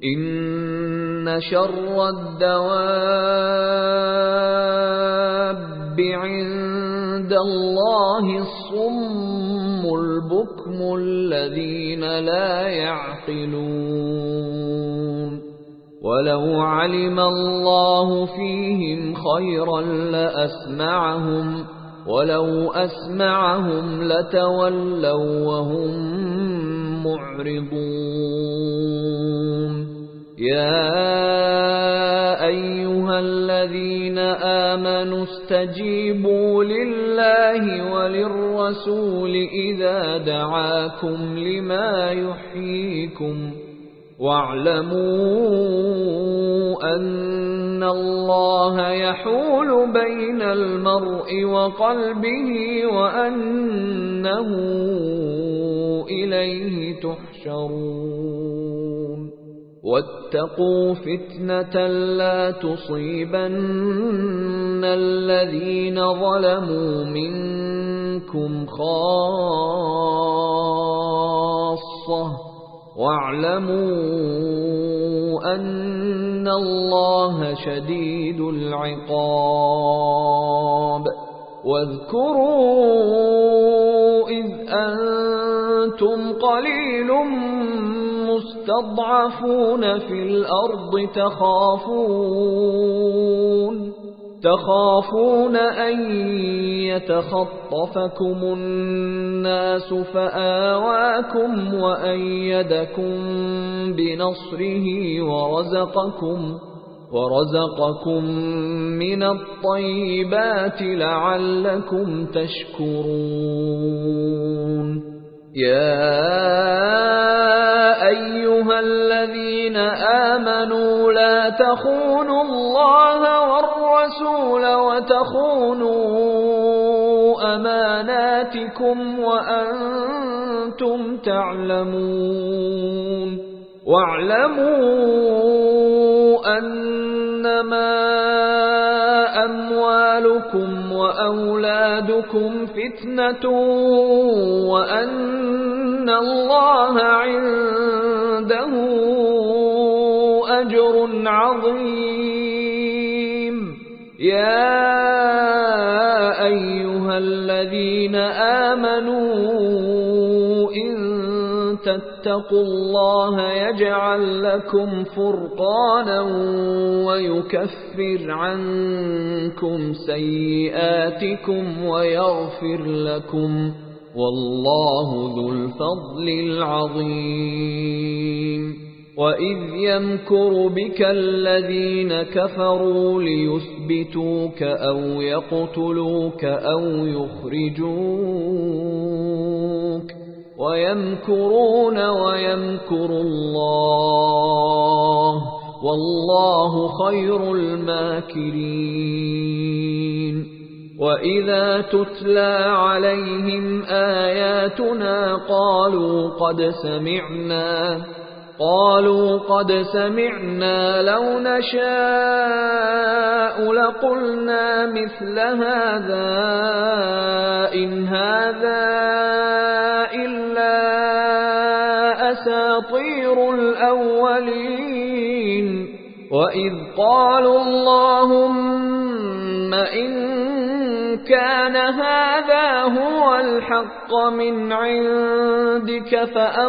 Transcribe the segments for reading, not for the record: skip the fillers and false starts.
إن شر الدواب عند الله الصم البكم الذين لا يعقلون ولو علم الله فيهم خيرا لأسمعهم ولو أسمعهم لتولوا وهم معرضون يا أيها الذين آمنوا استجيبوا لله وللرسول إذا دعاكم لما يحييكم واعلموا أن الله يحول بين المرء وقلبه وأنه إليه تحشرون واتقوا فتنة لا تصيبن الذين ظلموا منكم خاصة واعلموا أن الله شديد العقاب واذكروا إذ أنتم قليل مستضعفون في الأرض تخافون أن يتخطفكم الناس فآواكم وأيدكم بنصره ورزقكم من الطيبات لعلكم تشكرون يا أيها الذين آمنوا لا تخونوا الله والرسول وتخونوا أماناتكم وأنتم تعلمون واعلموا أنما أموالكم وأولادكم فتنة وأن الله عنده أجر عظيم يا أيها الذين آمنوا إن تتقوا الله يجعل لكم فرقانا ويكفر عنكم سيئاتكم ويغفر لكم والله ذو الفضل العظيم وإذ يمكر بك الذين كفروا ليثبتوك أو يقتلوك أو يخرجوك ويمكرون ويمكر الله والله خير الماكرين وإذا تتلى عليهم آياتنا قالوا قد سمعنا لو نشاء لقلنا مثل هذا إن هذا إلا أساطير الأولين وإذ قالوا اللهم إن كان هذا هو الحق من عندك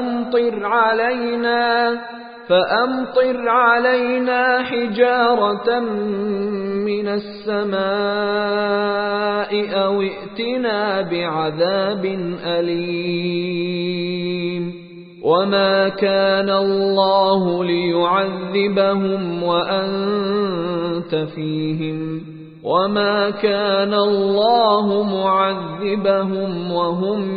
فأمطر علينا حجارة من السماء أو ائتنا بعذاب أليم وما كان الله ليعذبهم وأنت فيهم وما كان الله معذبهم وهم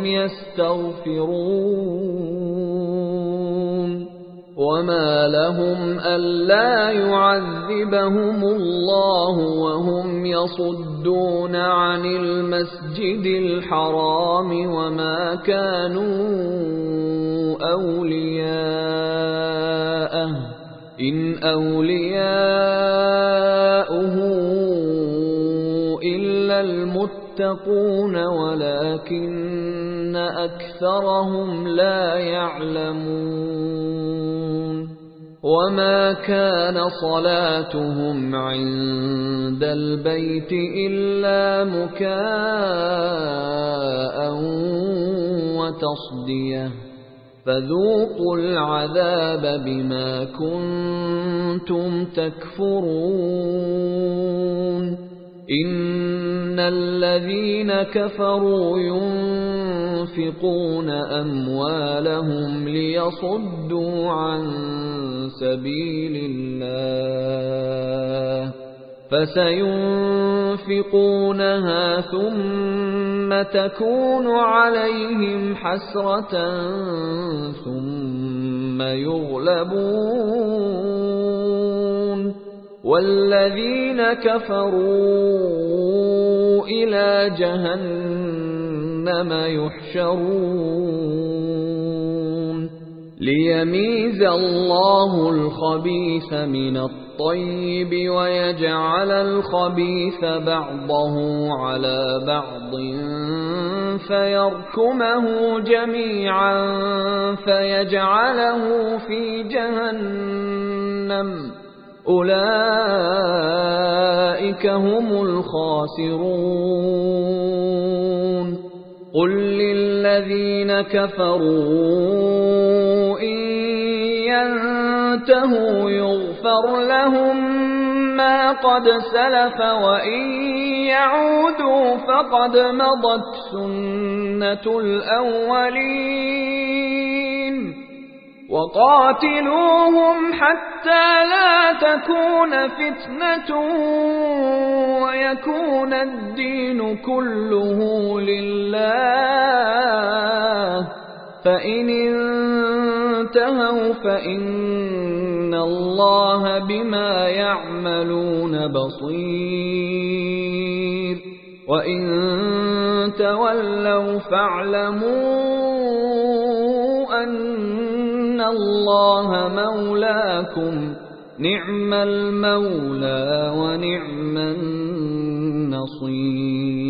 يستغفرون وما لهم ألا يعذبهم الله وهم يصدون عن المسجد الحرام وما كانوا أولياءه إن أولياؤه إلا المتقون ولكن أكثرهم لا يعلمون وما كان صلاتهم عند البيت إلا مكاء وتصدية فذوقوا العذاب بما كنتم تكفرون إن الذين كفروا ينفقون أموالهم ليصدوا عن سبيل الله فسينفقونها ثم تكون عليهم حسرة ثم يغلبون والذين كفروا إلى جهنم يحشرون ليميز الله الخبيث من الطيب ويجعل الخبيث بعضه على بعض فيركمه جميعا فيجعله في جهنم أولئك هم الخاسرون قل للذين كفروا إن ينتهوا يغفر لهم ما قد سلف وإن يعودوا فقد مضت سنة الأولين وقاتلوهم حتى لا تكون فتنة ويكون الدين كله لله فإن انتهوا فإن الله بما يعملون بصير وإن تولوا فاعلموا أن الله مولاكم نعم المولى ونعم النصير